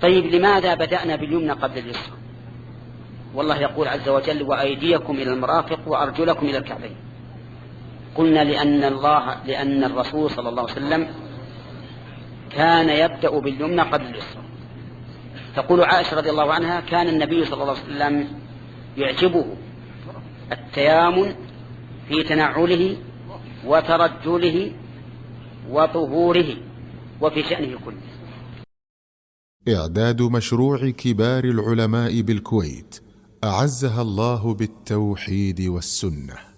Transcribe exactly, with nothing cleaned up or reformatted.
طيب لماذا بدأنا باليمنى قبل اليسرى؟ والله يقول عز وجل وأيديكم إلى المرافق وأرجلكم إلى الكعبين. قلنا لأن الله لأن الرسول صلى الله عليه وسلم كان يبدأ باليمنى قبل اليسرى. تقول عائشة رضي الله عنها كان النبي صلى الله عليه وسلم يعجبه التيامن في تنعله وترجله وطهوره وفي شأنه كله. إعداد مشروع كبار العلماء بالكويت أعزها الله بالتوحيد والسنة.